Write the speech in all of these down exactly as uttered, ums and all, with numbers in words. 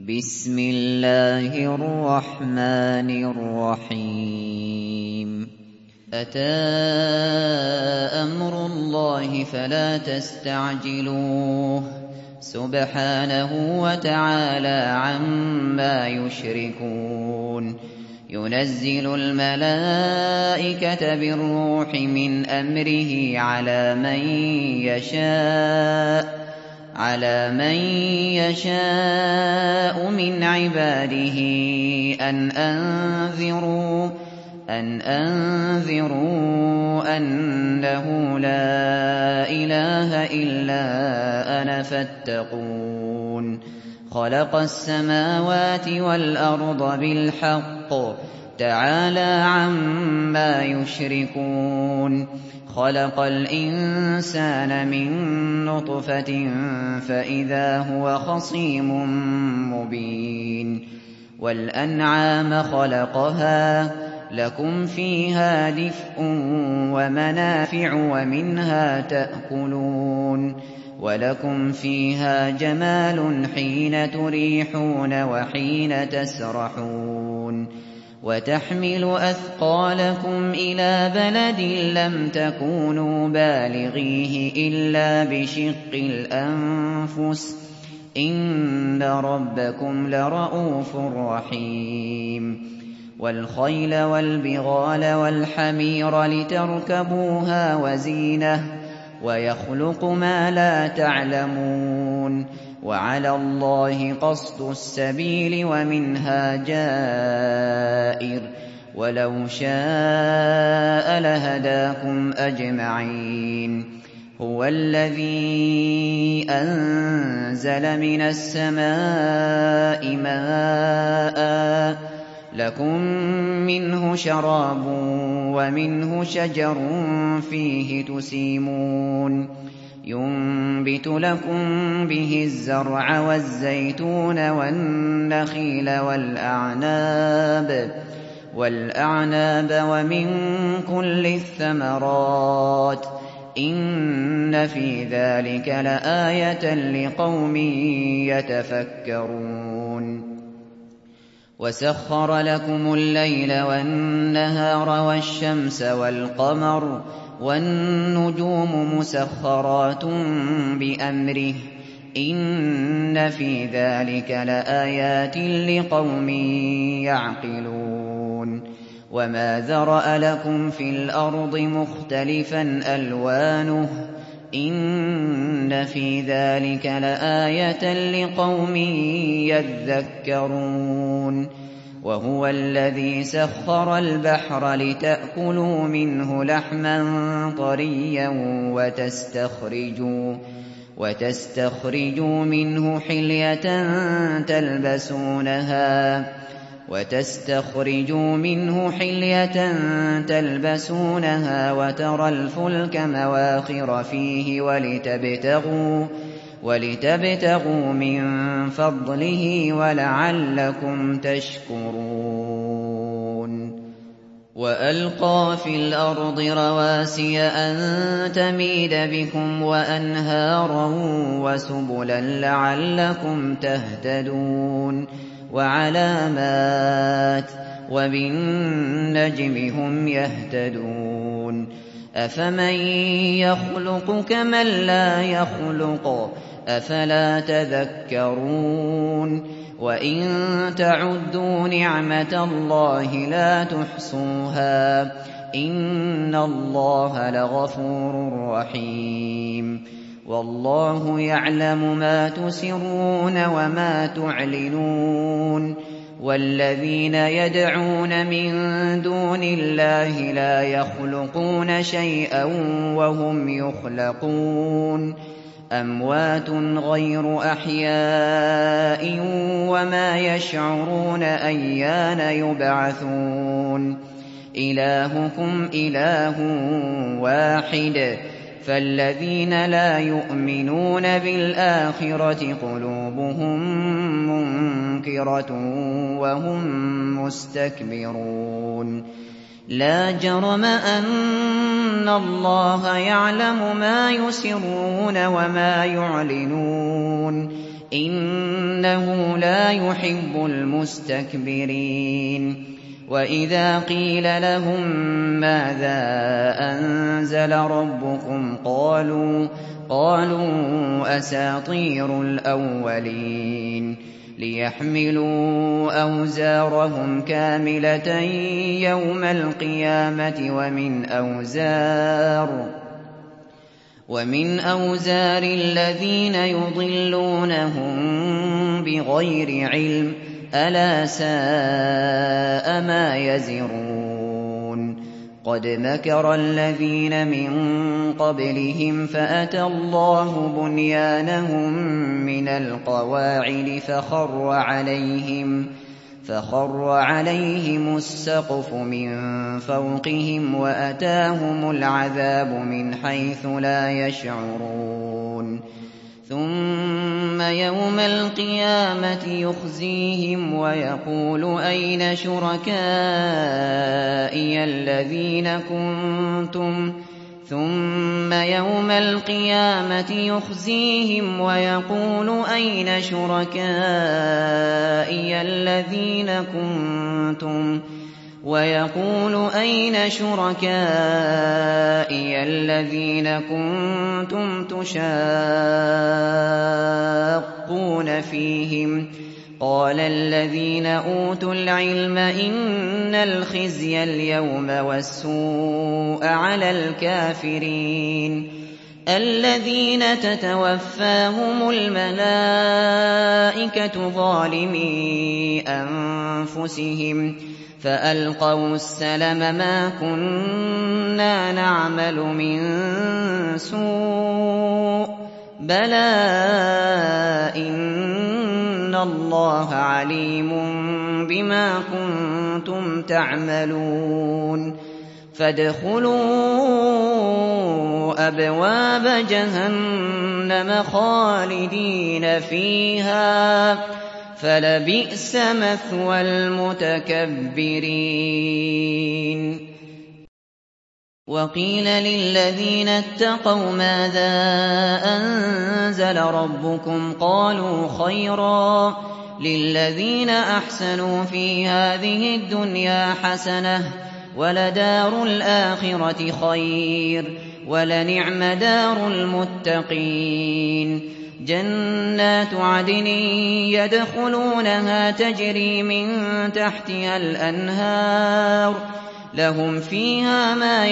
بسم الله الرحمن الرحيم أتى أمر الله فلا تستعجلوه سبحانه وتعالى عما يشركون ينزل الملائكة بالروح من أمره على من يشاء على من يشاء من عباده أن أنذروا أن أنذروا أنه لا إله إلا أنا فاتقون خلق السماوات والأرض بالحق تعالى عما يشركون خلق الإنسان من نطفة فإذا هو خصيم مبين والأنعام خلقها لكم فيها دفء ومنافع ومنها تأكلون ولكم فيها جمال حين تريحون وحين تسرحون وتحمل أثقالكم إلى بلد لم تكونوا بالغيه إلا بشق الأنفس إن ربكم لرءوف رحيم والخيل والبغال والحمير لتركبوها وزينة ويخلق ما لا تعلمون وعلى الله قصد السبيل ومنها جائر ولو شاء لهداكم أجمعين هو الذي أنزل من السماء ماء لكم منه شراب ومنه شجر فيه تسيمون ينبت لكم به الزرع والزيتون والنخيل والأعناب والأعناب ومن كل الثمرات إن في ذلك لآية لقوم يتفكرون وسخر لكم الليل والنهار والشمس والقمر والنجوم مسخرات بأمره إن في ذلك لآيات لقوم يعقلون وما ذرأ لكم في الأرض مختلفا ألوانه إن في ذلك لآية لقوم يذكرون وهو الذي سخر البحر لتأكلوا منه لحما طريا وتستخرجوا وتستخرجوا منه حلية تلبسونها وتستخرجوا منه حلية تلبسونها وترى الفلك مواخر فيه ولتبتغوا ولتبتغوا من فضله ولعلكم تشكرون وألقى في الأرض رواسي أن تميد بكم وأنهارا وسبلا لعلكم تهتدون وعلامات وبالنجم هم يهتدون أفمن يخلق كمن لا يخلق أفلا تذكرون وإن تعدوا نعمة الله لا تحصوها إن الله لغفور رحيم والله يعلم ما تسرون وما تعلنون والذين يدعون من دون الله لا يخلقون شيئا وهم يخلقون أموات غير أحياء وما يشعرون أيان يبعثون إلهكم إله واحد فالذين لا يؤمنون بالآخرة قلوبهم منكرة وهم مستكبرون لا جرم أن الله يعلم ما يسرون وما يعلنون إنه لا يحب المستكبرين وإذا قيل لهم ماذا أنزل ربكم قالوا قالوا أساطير الأولين ليحملوا أوزارهم كاملة يوم القيامة ومن أوزار ومن أوزار الذين يضلونهم بغير علم ألا ساء ما يزرون قد مكر الذين من قبلهم فأتى الله بنيانهم من القواعد فخر عليهم فخر عليهم السقف من فوقهم وأتاهم العذاب من حيث لا يشعرون ثم يوم القيامة يخزيهم ويقول أين شركائي الذين كنتم ثم يوم القيامة يخزيهم ويقول أين شركائي الذين كنتم ويقول أين شركائي الذين كنتم تشاقون فيهم قال الذين أوتوا العلم إن الخزي اليوم والسوء على الكافرين الذين تتوفاهم الملائكة ظالمي أنفسهم فألقوا السلم ما كنا نعمل من سوء بلى إن الله عليم بما كنتم تعملون فادخلوا أبواب جهنم خالدين فيها فلبئس مثوى المتكبرين وقيل للذين اتقوا ماذا أنزل ربكم قالوا خيرا للذين أحسنوا في هذه الدنيا حسنة ولدار الآخرة خير ولنعم دار المتقين جنات عدن يدخلونها تجري من تحتها الأنهار لهم فيها ما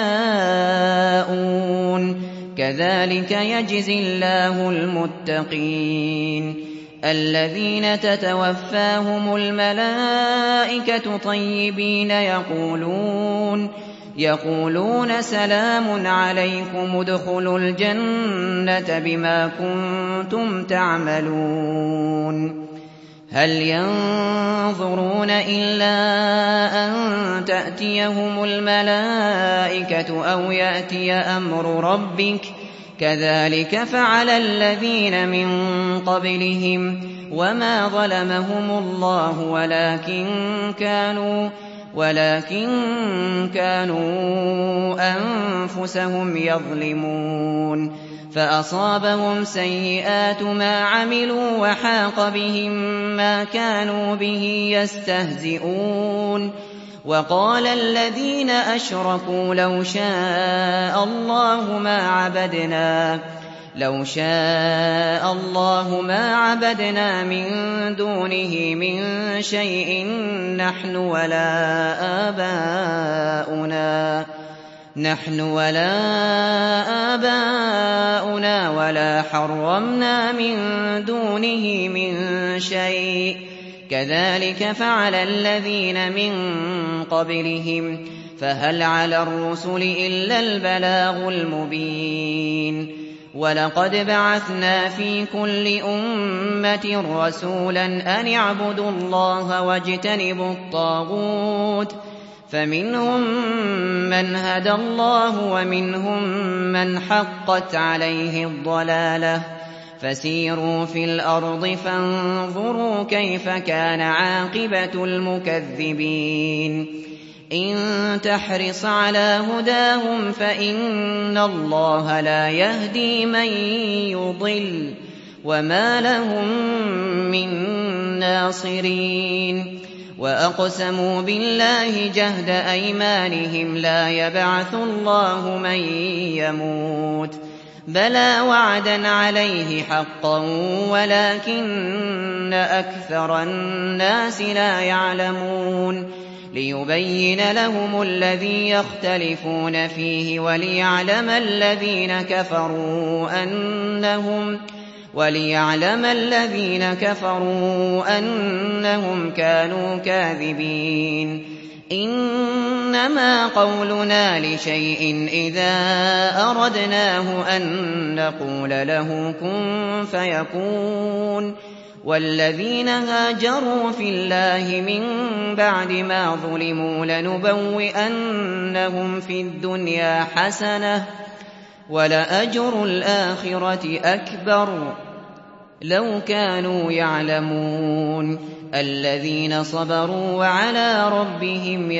يشاءون كذلك يجزي الله المتقين الذين تتوفاهم الملائكة طيبين يقولون يقولون سلام عليكم ادخلوا الجنة بما كنتم تعملون هل ينظرون إلا أن تأتيهم الملائكة أو يأتي أمر ربك كذلك فعل الذين من قبلهم وما ظلمهم الله ولكن كانوا ولكن كانوا أنفسهم يظلمون فأصابهم سيئات ما عملوا وحاق بهم ما كانوا به يستهزئون وقال الذين أشركوا لو شاء الله ما عبدنا لو شاء الله ما عبدنا من دونه من شيء نحن ولا آباؤنا نحن ولا آباؤنا ولا حرمنا من دونه من شيء كذلك فعل الذين من قبلهم فهل على الرسل إلا البلاغ المبين ولقد بعثنا في كل أمة رسولا أن اعبدوا الله واجتنبوا الطاغوت فمنهم من هدى الله ومنهم من حقت عليه الضلالة فسيروا في الأرض فانظروا كيف كان عاقبة المكذبين إن تحرص على هداهم فإن الله لا يهدي من يضل وما لهم من ناصرين وأقسموا بالله جهد أيمانهم لا يبعث الله من يموت بلى وعدا عليه حقا ولكن أكثر الناس لا يعلمون ليبين لهم الذي يختلفون فيه وليعلم الذين كفروا أنهم وليعلم الذين كفروا أنهم كانوا كاذبين إنما قولنا لشيء إذا أردناه أن نقول له كن فيكون والذين هاجروا في الله من بعد ما ظلموا لنبوئنهم في الدنيا حسنة ولأجر الآخرة أكبر لو كانوا يعلمون الذين صبروا وعلى ربهم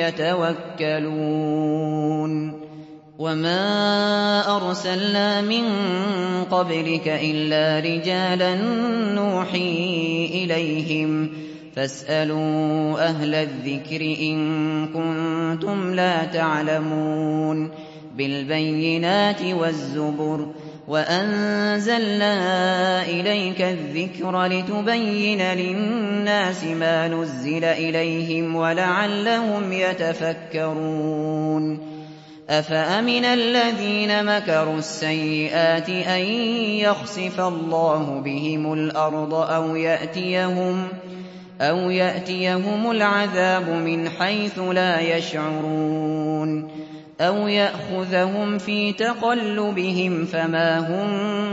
يتوكلون وما أرسلنا من قبلك إلا رجالا نوحي إليهم فاسألوا أهل الذكر إن كنتم لا تعلمون بالبينات والزبر وأنزلنا إليك الذكر لتبين للناس ما نزل إليهم ولعلهم يتفكرون أفأمن الذين مكروا السيئات أن يخسف الله بهم الأرض أو يأتيهم أو يأتيهم العذاب من حيث لا يشعرون أو يأخذهم في تقلبهم فما هم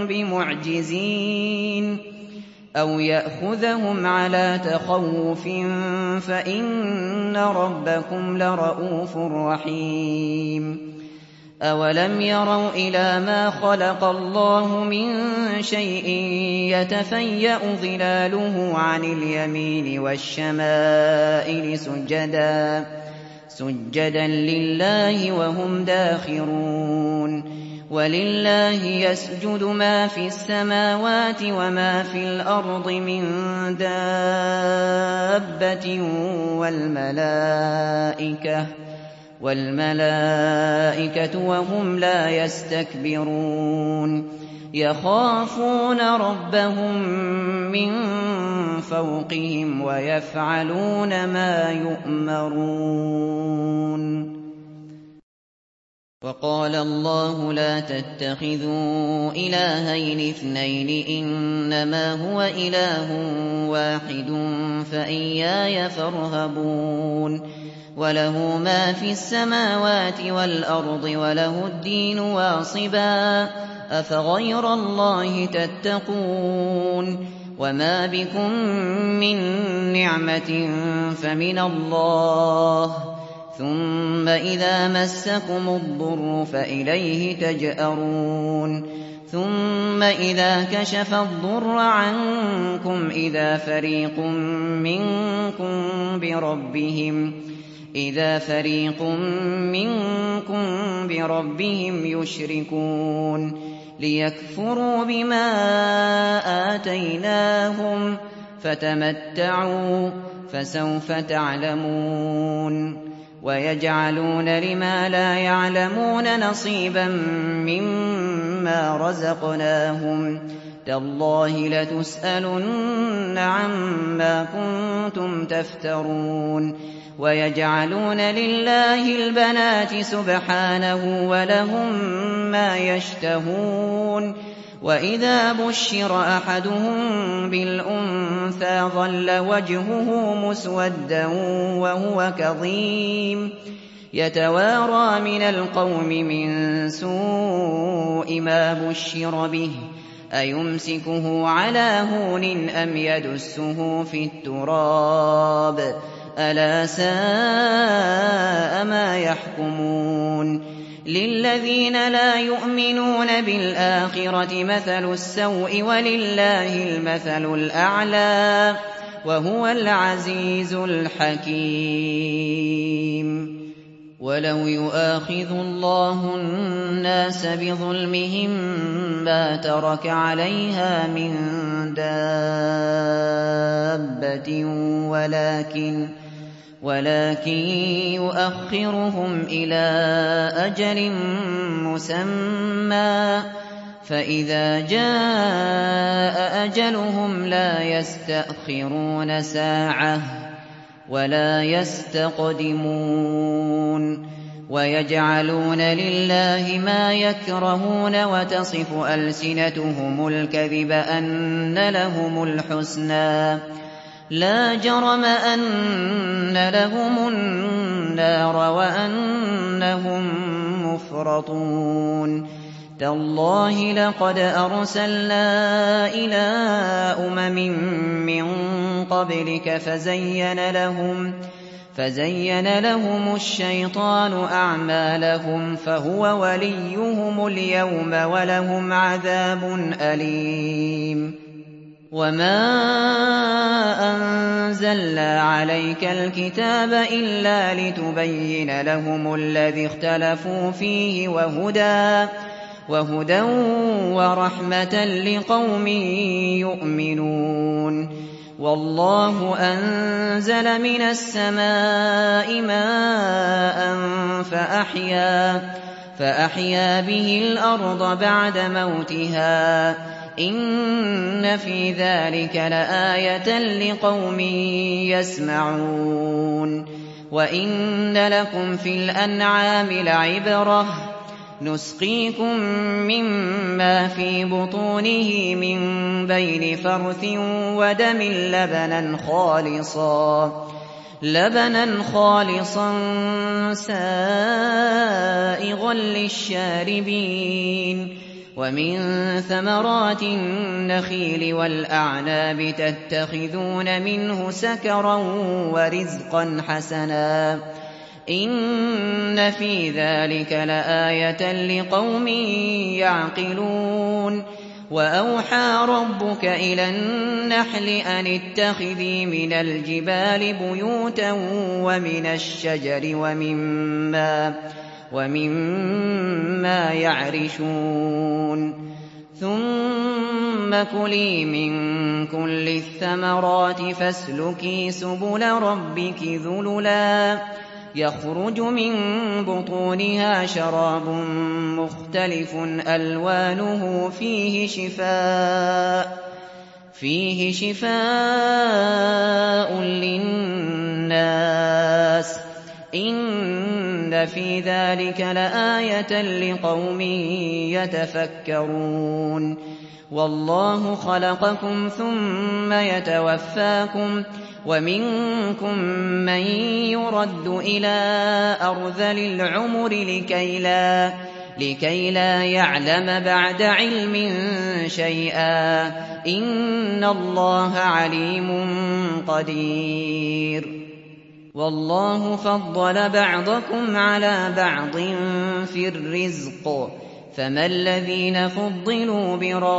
بمعجزين أو يأخذهم على تخوف فإن ربكم لرءوف رحيم أولم يروا إلى ما خلق الله من شيء يتفيأ ظلاله عن اليمين والشمائل سجدا سجدا لله وهم داخرون ولله يسجد ما في السماوات وما في الأرض من دابة والملائكة والملائكة وهم لا يستكبرون يخافون ربهم من فوقهم ويفعلون ما يؤمرون وقال الله لا تتخذوا إلهين اثنين إنما هو إله واحد فإياي فارهبون وله ما في السماوات والأرض وله الدين واصبا أفغير الله تتقون وما بكم من نعمة فمن الله ثم إذا مسكم الضر فإليه تجأرون ثم إذا كشف الضر عنكم إذا فريق منكم بربهم إذا فريق منكم بربهم يشركون ليكفروا بما آتيناهم فتمتعوا فسوف تعلمون ويجعلون لما لا يعلمون نصيبا مما رزقناهم تالله لتسألن عما كنتم تفترون ويجعلون لله البنات سبحانه ولهم ما يشتهون وإذا بشر أحدهم بالأنثى ظل وجهه مسودا وهو كظيم يتوارى من القوم من سوء ما بشر به أيمسكه على هون أم يدسه في التراب ألا ساء ما يحكمون للذين لا يؤمنون بالآخرة مثل السوء ولله المثل الأعلى وهو العزيز الحكيم وَلَوْ يُؤَاخِذُ اللَّهُ النَّاسَ بِظُلْمِهِم مَّا تَرَكَ عَلَيْهَا مِن دَابَّةٍ وَلَٰكِن وَلَٰكِن يُؤَخِّرُهُمْ إِلَىٰ أَجَلٍ مُّسَمًّى ۖ فَإِذَا جَاءَ أَجَلُهُمْ لَا يَسْتَأْخِرُونَ سَاعَةً ۖ وَلَا يَسْتَقْدِمُونَ. وَيَجْعَلُونَ لِلَّهِ مَا يَكْرَهُونَ وَتَصِفُ أَلْسِنَتُهُمُ الْكَذِبَ أَنَّ لَهُمُ الْحُسْنَىٰ ۖ لَا جَرَمَ أَنَّ لَهُمُ النَّارَ وَأَنَّهُم مُّفْرَطُونَ. تَاللَّهِ لَقَدْ أَرْسَلْنَا إِلَىٰ أُمَمٍ مِّن قَبْلِكَ فَزَيَّنَ لَهُمْ فَزَيَّنَ لَهُمُ الشَّيْطَانُ أَعْمَالَهُمْ فَهُوَ وَلِيُّهُمُ الْيَوْمَ وَلَهُمْ عَذَابٌ أَلِيمٌ. وَمَا أَنزَلْنَا عَلَيْكَ الْكِتَابَ إِلَّا لِتُبَيِّنَ لَهُمُ الَّذِي اخْتَلَفُوا فِيهِ وَهُدًى وَهُدًى وَرَحْمَةً لِّقَوْمٍ يُؤْمِنُونَ. وَاللَّهُ أَنزَلَ مِنَ السَّمَاءِ مَاءً فَأَحْيَا فَأَحْيَا بِهِ الْأَرْضَ بَعْدَ مَوْتِهَا ۚ إِنَّ فِي ذَٰلِكَ لَآيَةً لِّقَوْمٍ يَسْمَعُونَ. وَإِنَّ لَكُمْ فِي الْأَنْعَامِ لَعِبْرَةً ۖ نُّسْقِيكُم مِّمَّا فِي بُطُونِهِ مِن بَيْنِ فَرْثٍ وَدَمٍ لَّبَنًا خَالِصًا لَبَنًا خالصا سَائِغًا لِّلشَّارِبِينَ. وَمِن ثَمَرَاتِ النَّخِيلِ وَالْأَعْنَابِ تَتَّخِذُونَ مِنْهُ سَكَرًا وَرِزْقًا حَسَنًا ۗ إِنَّ فِي ذَٰلِكَ لَآيَةً لِّقَوْمٍ يَعْقِلُونَ. وَأَوْحَىٰ رَبُّكَ إِلَى النَّحْلِ أَنِ اتَّخِذِي مِنَ الْجِبَالِ بُيُوتًا وَمِنَ الشَّجَرِ وَمِمَّا وَمِمَّا يَعْرِشُونَ. ثُمَّ كُلِي مِن كُلِّ الثَّمَرَاتِ فَاسْلُكِي سُبُلَ رَبِّكِ ذُلُلًا يَخْرُجُ مِن بُطُونِهَا شَرَابٌ مُّخْتَلِفٌ أَلْوَانُهُ فِيهِ شِفَاءٌ فِيهِ شِفَاءٌ لِّلنَّاسِ ۗ إِنَّ فِي ذَٰلِكَ لَآيَةً لِّقَوْمٍ يَتَفَكَّرُونَ. وَاللَّهُ خَلَقَكُمْ ثُمَّ يَتَوَفَّاكُمْ ۖ وَمِنكُم مَّن يُرَدُّ إِلَىٰ أَرْذَلِ الْعُمُرِ لِكَيْ لَا يَعْلَمَ بَعْدَ عِلْمٍ شَيْئًا ۚ إِنَّ اللَّهَ عَلِيمٌ قَدِيرٌ. وَاللَّهُ فَضَّلَ بَعْضَكُمْ عَلَىٰ بَعْضٍ فِي الرِّزْقِ ۚ فَمَا الَّذِينَ فُضِّلُوا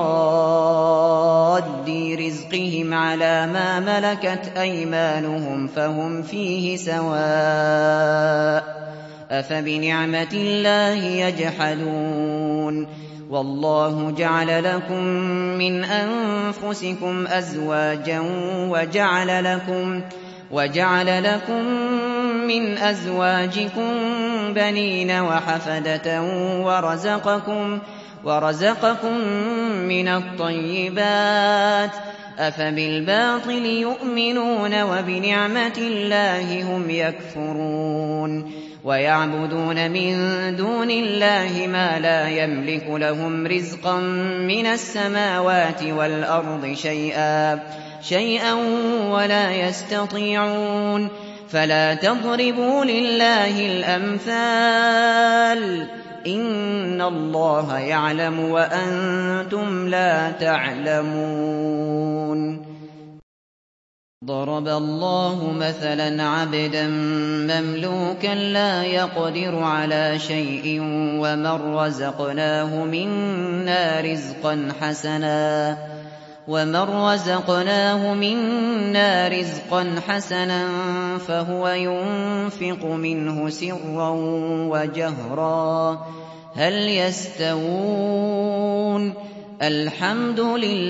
بِرَادِّي رِزْقِهِمْ عَلَىٰ مَا مَلَكَتْ أَيْمَانُهُمْ فَهُمْ فِيهِ سَوَاءٌ ۚ أَفَبِنِعْمَةِ اللَّهِ يَجْحَدُونَ. وَاللَّهُ جَعَلَ لَكُم مِّنْ أَنفُسِكُمْ أَزْوَاجًا وَجَعَلَ لَكُم وَجَعَلَ لَكُم مِّنْ أَزْوَاجِكُم بَنِينَ وَحَفَدَةً وَرَزَقَكُم وَرَزَقَكُم مِّنَ الطَّيِّبَاتِ ۚ أَفَبِالْبَاطِلِ يُؤْمِنُونَ وَبِنِعْمَةِ اللَّهِ هُمْ يَكْفُرُونَ. وَيَعْبُدُونَ مِن دُونِ اللَّهِ مَا لَا يَمْلِكُ لَهُمْ رِزْقًا مِّنَ السَّمَاوَاتِ وَالْأَرْضِ شَيْئًا وَلَا يَسْتَطِيعُونَ. فَلَا تَضْرِبُوا لِلَّهِ الْأَمْثَالَ ۚ إِنَّ اللَّهَ يَعْلَمُ وَأَنتُمْ لَا تَعْلَمُونَ. ضَرَبَ اللَّهُ مَثَلًا عَبْدًا مَّمْلُوكًا لَّا يَقْدِرُ عَلَىٰ شَيْءٍ وَمَن رَّزَقْنَاهُ مِنَّا رِزْقًا حَسَنًا ومن رزقناه منا رزقا حسنا فهو ينفق منه سرا وجهرا هل يستوون الحمد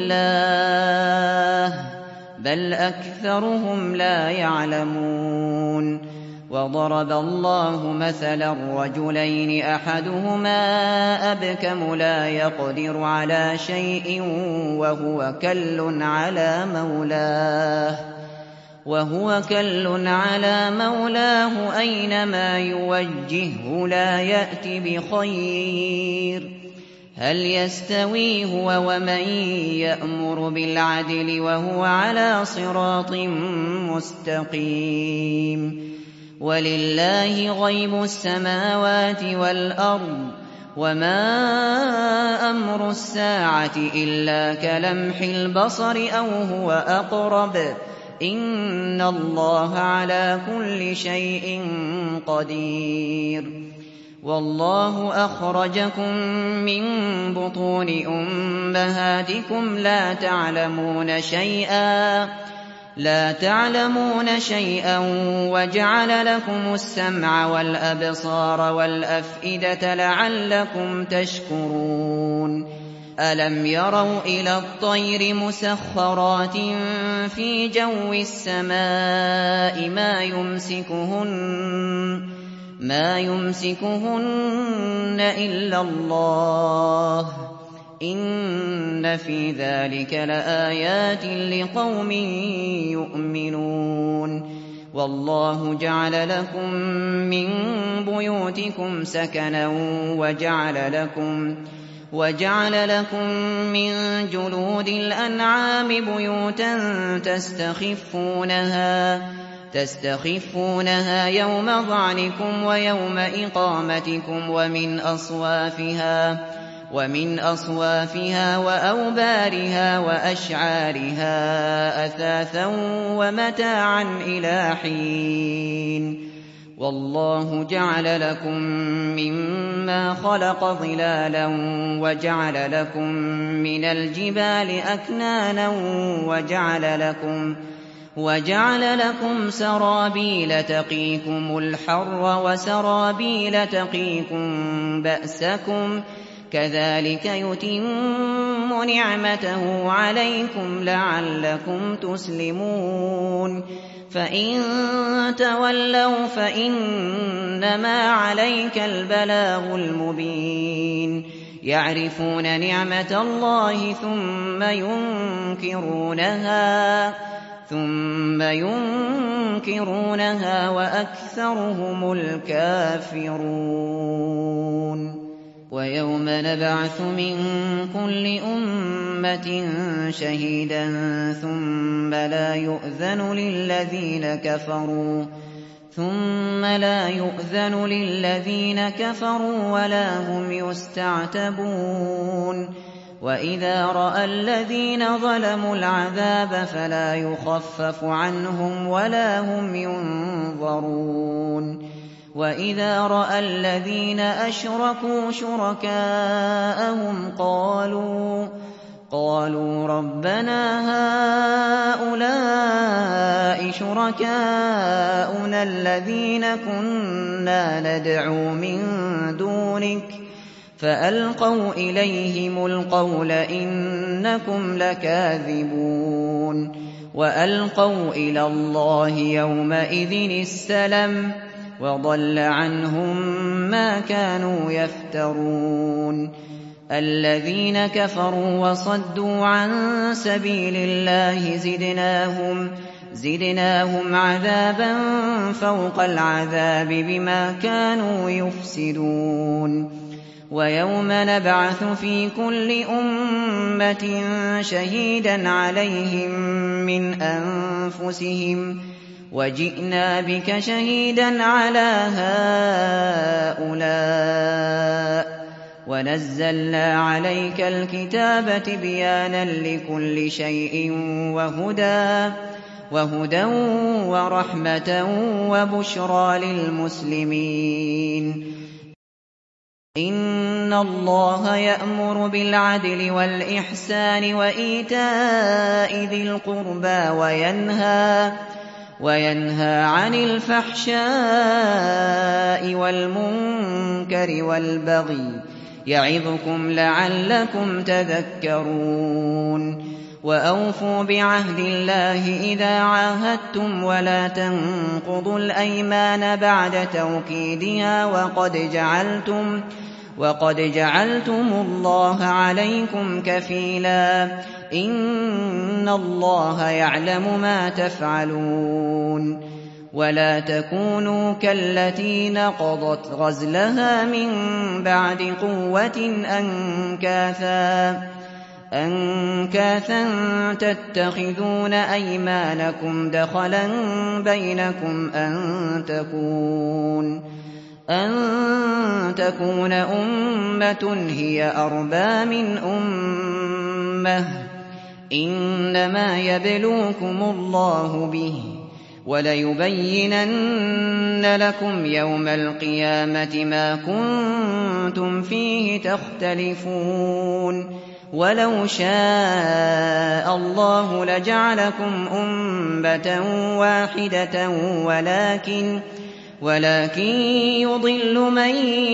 لله بل أكثرهم لا يعلمون وضرب الله مثلا رجلين أحدهما أبكم لا يقدر على شيء وهو كل على مولاه وهو كل على مولاه أينما يوجهه لا يأت بخير هل يستوي هو ومن يأمر بالعدل وهو على صراط مستقيم ولله غيب السماوات والأرض وما أمر الساعة إلا كلمح البصر أو هو أقرب إن الله على كل شيء قدير والله أخرجكم من بطون أمهاتكم لا تعلمون شيئا لا تعلمون شيئا وجعل لكم السمع والأبصار والأفئدة لعلكم تشكرون ألم يروا إلى الطير مسخرات في جو السماء ما يمسكهن ما يمسكهن إلا الله إن في ذلك لآيات لقوم يؤمنون والله جعل لكم من بيوتكم سكنا وجعل لكم وجعل لكم من جلود الأنعام بيوتا تستخفونها تستخفونها يوم ظعنكم ويوم إقامتكم ومن أصوافها ومن أصوافها وأوبارها وأشعارها أثاثا ومتاعا إلى حين والله جعل لكم مما خلق ظلالا وجعل لكم من الجبال أكنانا وجعل لكم وجعل لكم سرابيل تقيكم الحر وسرابيل تقيكم بأسكم كذلك يتم نعمته عليكم لعلكم تسلمون فإن تولوا فإنما عليك البلاغ المبين يعرفون نعمة الله ثم ينكرونها ثم ينكرونها وأكثرهم الكافرون ويوم نبعث من كل أمة شهيدا ثم لا يؤذن للذين كفروا ثم لا يؤذن للذين كفروا ولا هم يستعتبون وإذا رأى الذين ظلموا العذاب فلا يخفف عنهم ولا هم ينظرون وإذا رأى الذين أشركوا شركاءهم قالوا قالوا ربنا هؤلاء شركاؤنا الذين كنا ندعو من دونك فألقوا إليهم القول إنكم لكاذبون وألقوا إلى الله يومئذ السلم وضل عنهم ما كانوا يفترون الذين كفروا وصدوا عن سبيل الله زدناهم زدناهم عذابا فوق العذاب بما كانوا يفسدون ويوم نبعث في كل أمة شهيدا عليهم من أنفسهم وجئنا بك شهيدا على هؤلاء ونزلنا عليك الكتاب تبيانا لكل شيء وهدى وهدى ورحمة وبشرى للمسلمين إِنَّ اللَّهَ يَأْمُرُ بِالْعَدْلِ وَالْإِحْسَانِ وَإِيتَاءِ ذِي الْقُرْبَىٰ وَيَنْهَىٰ وَيَنْهَىٰ عَنِ الْفَحْشَاءِ وَالْمُنكَرِ وَالْبَغْيِ يَعِظُكُمْ لَعَلَّكُمْ تَذَكَّرُونَ وَأَوْفُوا بِعَهْدِ اللَّهِ إِذَا عَاهَدتُّمْ وَلَا تَنقُضُوا الْأَيْمَانَ بَعْدَ تَوْكِيدِهَا وَقَدْ جَعَلْتُمْ وَقَدْ جَعَلْتُمُ اللَّهَ عَلَيْكُمْ كَفِيلًا ۚ إِنَّ اللَّهَ يَعْلَمُ مَا تَفْعَلُونَ وَلَا تَكُونُوا كَالَّتِي نَقَضَتْ غَزْلَهَا مِن بَعْدِ قُوَّةٍ أَنكَاثًا أَنكَاثًا تَتَّخِذُونَ أَيْمَانَكُمْ دَخَلًا بَيْنَكُمْ أَن تَكُونَ أَن تَكُونَ أُمَّةٌ هِيَ أَرْبَىٰ مِنْ أُمَّةٍ ۚ إِنَّمَا يَبْلُوكُمُ اللَّهُ بِهِ ۚ وَلَيُبَيِّنَنَّ لَكُمْ يَوْمَ الْقِيَامَةِ مَا كُنتُمْ فِيهِ تَخْتَلِفُونَ وَلَوْ شَاءَ اللَّهُ لَجَعَلَكُمْ أُمَّةً وَاحِدَةً وَلَٰكِن وَلَٰكِن يُضِلُّ مَن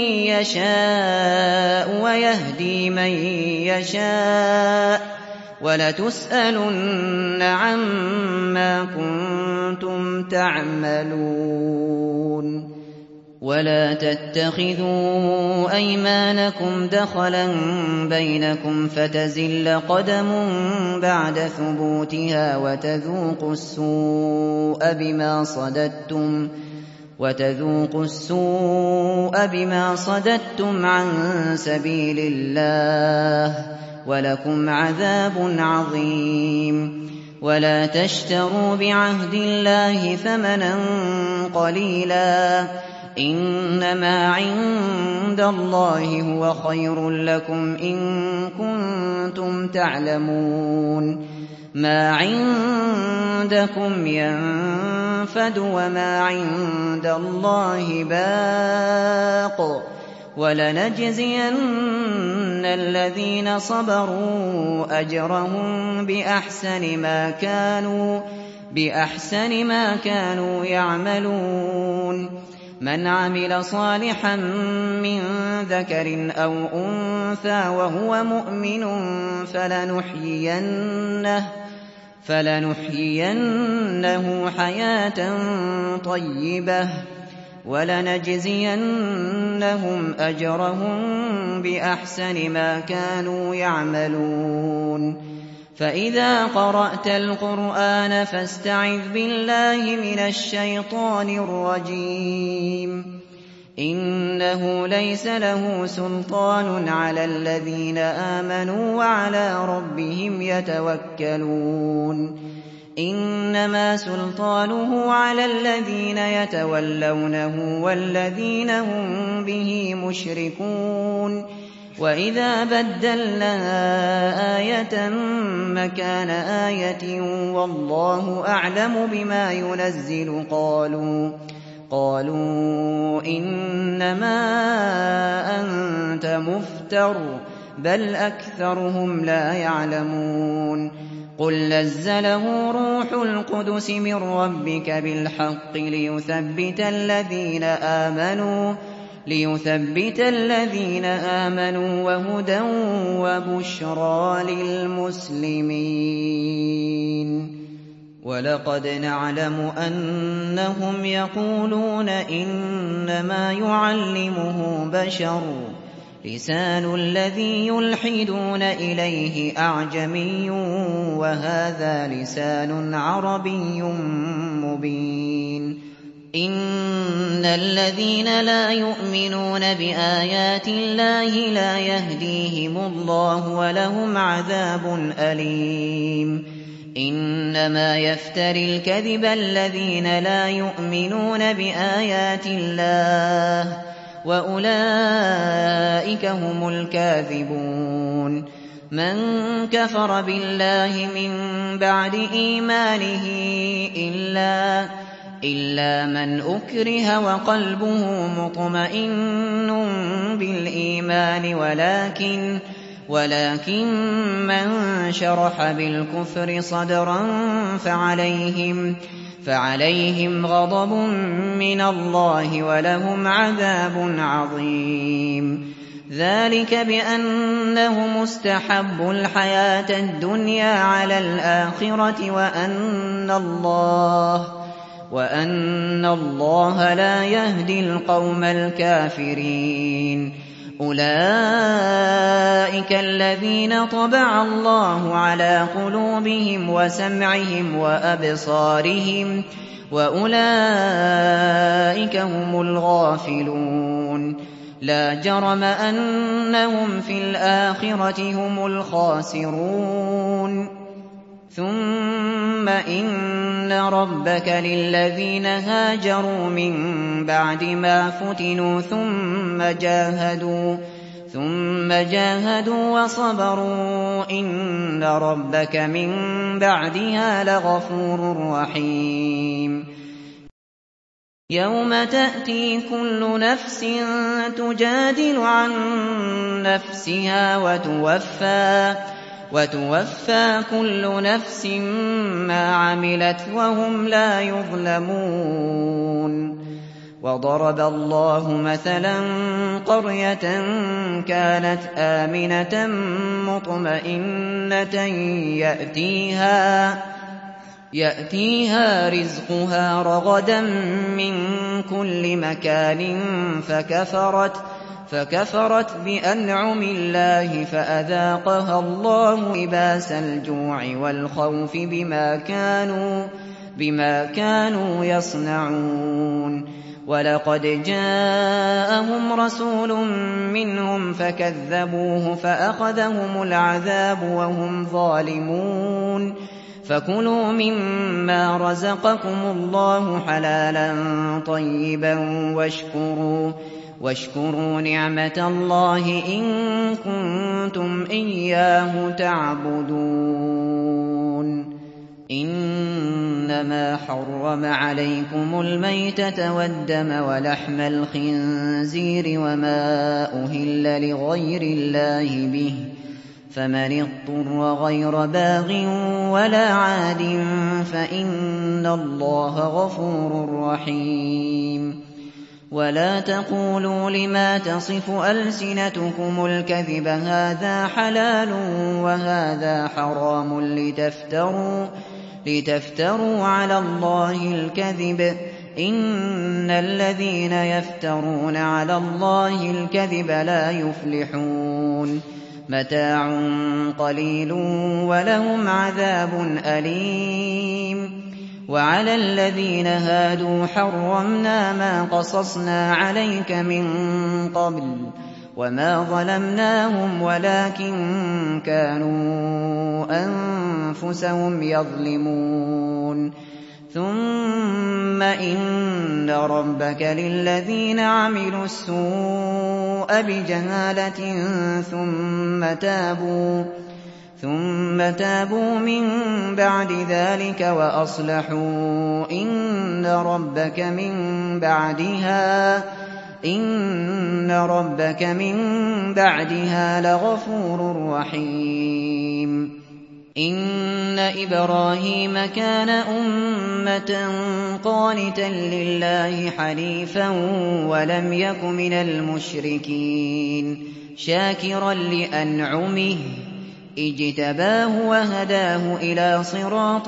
يَشَاءُ وَيَهْدِي مَن يَشَاءُ ۚ وَلَتُسْأَلُنَّ عَمَّا كُنتُمْ تَعْمَلُونَ وَلَا تَتَّخِذُوا أَيْمَانَكُمْ دَخَلًا بَيْنَكُمْ فَتَزِلَّ قَدَمٌ بَعْدَ ثُبُوتِهَا وَتَذُوقُوا السُّوءَ بِمَا صَدَدتُّمْ وَتَذُوقُوا السُّوءَ بِمَا صَدَدتُّمْ عَن سَبِيلِ اللَّهِ ۖ وَلَكُمْ عَذَابٌ عَظِيمٌ وَلَا تَشْتَرُوا بِعَهْدِ اللَّهِ ثَمَنًا قَلِيلًا ۚ إِنَّمَا عِندَ اللَّهِ هُوَ خَيْرٌ لَّكُمْ إِن كُنتُمْ تَعْلَمُونَ مَا عِندَكُمْ يَنفَدُ وَمَا عِندَ اللَّهِ بَاقٍ ۗ وَلَنَجْزِيَنَّ الَّذِينَ صَبَرُوا أَجْرَهُم بِأَحْسَنِ مَا كَانُوا بِأَحْسَنِ مَا كَانُوا يَعْمَلُونَ مَنْ عَمِلَ صَالِحًا مِّن ذَكَرٍ أَوْ أُنثَىٰ وَهُوَ مُؤْمِنٌ فَلَنُحْيِيَنَّهُ فَلَنُحْيِيَنَّهُ حَيَاةً طَيِّبَةً ۖ وَلَنَجْزِيَنَّهُمْ أَجْرَهُم بِأَحْسَنِ مَا كَانُوا يَعْمَلُونَ فَإِذَا قَرَأْتَ الْقُرْآنَ فَاسْتَعِذْ بِاللَّهِ مِنَ الشَّيْطَانِ الرَّجِيمِ إِنَّهُ لَيْسَ لَهُ سُلْطَانٌ عَلَى الَّذِينَ آمَنُوا وَعَلَىٰ رَبِّهِمْ يَتَوَكَّلُونَ إِنَّمَا سُلْطَانُهُ عَلَى الَّذِينَ يَتَوَلَّوْنَهُ وَالَّذِينَ هُم بِهِ مُشْرِكُونَ وَإِذَا بَدَّلْنَا آيَةً مَّكَانَ آيَةٍ وَاللَّهُ أَعْلَمُ بِمَا يُنَزِّلُ قَالُوا قَالُوا إِنَّمَا أَنتَ مُفْتَرٍ ۚ بَلْ أَكْثَرُهُمْ لَا يَعْلَمُونَ قُلْ نَزَّلَهُ رُوحُ الْقُدُسِ مِن رَّبِّكَ بِالْحَقِّ لِيُثَبِّتَ الَّذِينَ آمَنُوا لِيُثَبِّتَ الَّذِينَ آمَنُوا وَهُدًى وَبُشْرَىٰ لِلْمُسْلِمِينَ وَلَقَدْ نَعْلَمُ أَنَّهُمْ يَقُولُونَ إِنَّمَا يُعَلِّمُهُ بَشَرٌ ۗ لِّسَانُ الَّذِي يُلْحِدُونَ إِلَيْهِ أَعْجَمِيٌّ وَهَٰذَا لِسَانٌ عَرَبِيٌّ مُّبِينٌ إِنَّ الَّذِينَ لَا يُؤْمِنُونَ بِآيَاتِ اللَّهِ لَا يَهْدِيهِمُ اللَّهُ وَلَهُمْ عَذَابٌ أَلِيمٌ إِنَّمَا يَفْتَرِي الْكَذِبَ الَّذِينَ لَا يُؤْمِنُونَ بِآيَاتِ اللَّهِ ۖ وَأُولَٰئِكَ هُمُ الْكَاذِبُونَ مَن كَفَرَ بِاللَّهِ مِن بَعْدِ إِيمَانِهِ إِلَّا إلا من أكره وقلبه مطمئن بالإيمان ولكن ولكن من شرح بالكفر صدرا فعليهم فعليهم غضب من الله ولهم عذاب عظيم. ذلك بأنهم استحبوا الحياة الدنيا على الآخرة وأن الله وأن الله لا يهدي القوم الكافرين. أولئك الذين طبع الله على قلوبهم وسمعهم وأبصارهم وأولئك هم الغافلون. لا جرم أنهم في الآخرة هم الخاسرون. ثم إن ربك للذين هاجروا من بعد ما فتنوا ثم جاهدوا ثم جاهدوا وصبروا إن ربك من بعدها لغفور رحيم. يوم تأتي كل نفس تجادل عن نفسها وتوفى وتوفى كل نفس ما عملت وهم لا يظلمون. وضرب الله مثلا قرية كانت آمنة مطمئنة يأتيها يأتيها رزقها رغدا من كل مكان فكفرت فكفرت بأنعم الله فأذاقها الله لباس الجوع والخوف بما كانوا بما كانوا يصنعون. ولقد جاءهم رسول منهم فكذبوه فأخذهم العذاب وهم ظالمون. فكلوا مما رزقكم الله حلالا طيبا واشكروا واشكروا نعمة الله إن كنتم إياه تعبدون. إنما حرم عليكم الميتة والدم ولحم الخنزير وما أهل لغير الله به فمن اضطر غير باغ ولا عاد فإن الله غفور رحيم. ولا تقولوا لما تصف ألسنتكم الكذب هذا حلال وهذا حرام لتفتروا, لتفتروا على الله الكذب إن الذين يفترون على الله الكذب لا يفلحون. متاع قليل ولهم عذاب أليم. وعلى الذين هادوا حرمنا ما قصصنا عليك من قبل وما ظلمناهم ولكن كانوا أنفسهم يظلمون. ثم إن ربك للذين عملوا السوء بجهالة ثم تابوا ثم تابوا من بعد ذلك وأصلحوا إن ربك من بعدها إن ربك من بعدها لغفور رحيم. إن إبراهيم كان أمة قانتا لله حنيفا ولم يك من المشركين شاكرا لأنعمه اجتباه وهداه إلى صراط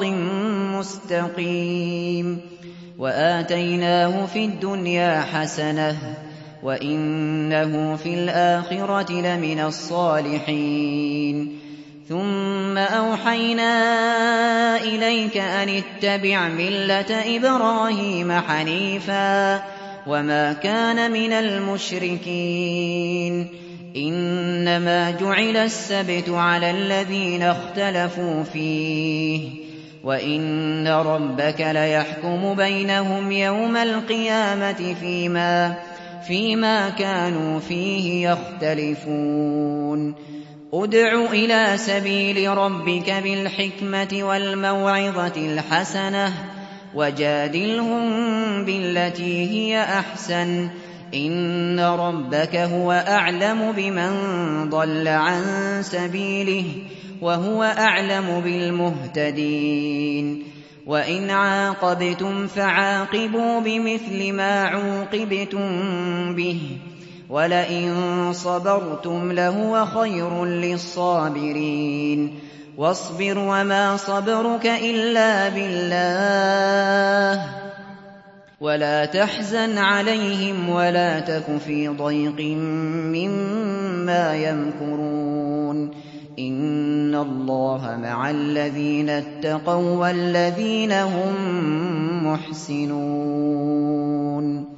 مستقيم. وآتيناه في الدنيا حسنة وإنه في الآخرة لمن الصالحين. ثم أوحينا إليك أن اتبع ملة إبراهيم حنيفا وما كان من المشركين. إنما جعل السبت على الذين اختلفوا فيه وإن ربك ليحكم بينهم يوم القيامة فيما, فيما كانوا فيه يختلفون. ادع إلى سبيل ربك بالحكمة والموعظة الحسنة وجادلهم بالتي هي أحسن إن ربك هو أعلم بمن ضل عن سبيله وهو أعلم بالمهتدين وإن عاقبتم فعاقبوا بمثل ما عوقبتم به ولئن صبرتم لهو خير للصابرين واصبر وما صبرك إلا بالله ولا تحزن عليهم ولا تك في ضيق مما يمكرون إن الله مع الذين اتقوا والذين هم محسنون